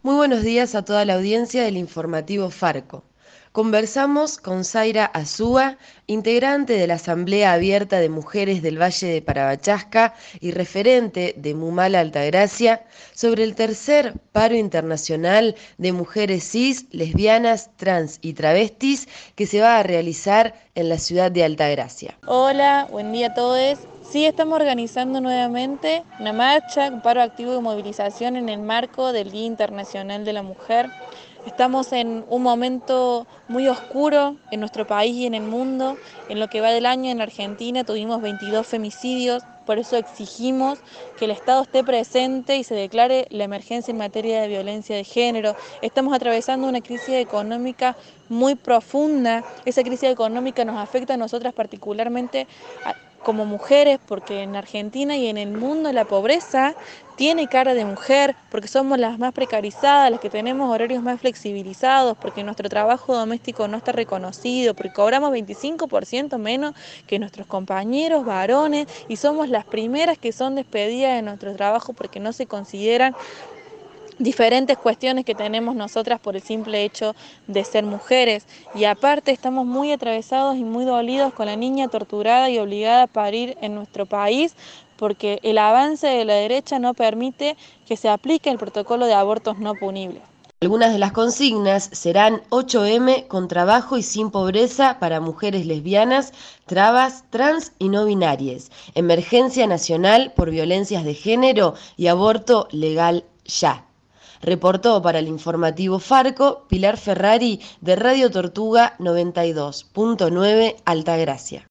Muy buenos días a toda la audiencia del informativo Farco. Conversamos con Zaira Azúa, integrante de la Asamblea Abierta de Mujeres del Valle de Parabachasca y referente de Mumala Altagracia, sobre el tercer paro internacional de mujeres cis, lesbianas, trans y travestis que se va a realizar en la ciudad de Altagracia. Hola, buen día a todos. Sí, estamos organizando nuevamente una marcha, un paro activo de movilización en el marco del Día Internacional de la Mujer. Estamos en un momento muy oscuro en nuestro país y en el mundo. En lo que va del año en Argentina tuvimos 22 femicidios, por eso exigimos que el Estado esté presente y se declare la emergencia en materia de violencia de género. Estamos atravesando una crisis económica muy profunda. Esa crisis económica nos afecta a nosotras particularmente como mujeres, porque en Argentina y en el mundo la pobreza tiene cara de mujer, porque somos las más precarizadas, las que tenemos horarios más flexibilizados, porque nuestro trabajo doméstico no está reconocido, porque cobramos 25% menos que nuestros compañeros varones y somos las primeras que son despedidas de nuestro trabajo porque no se consideran diferentes cuestiones que tenemos nosotras por el simple hecho de ser mujeres. Y aparte estamos muy atravesados y muy dolidos con la niña torturada y obligada a parir en nuestro país, porque el avance de la derecha no permite que se aplique el protocolo de abortos no punibles. Algunas de las consignas serán 8M con trabajo y sin pobreza para mujeres lesbianas, trabas, trans y no binarias, emergencia nacional por violencias de género y aborto legal ya. Reportó para el informativo Farco Pilar Ferrari de Radio Tortuga 92.9 Altagracia.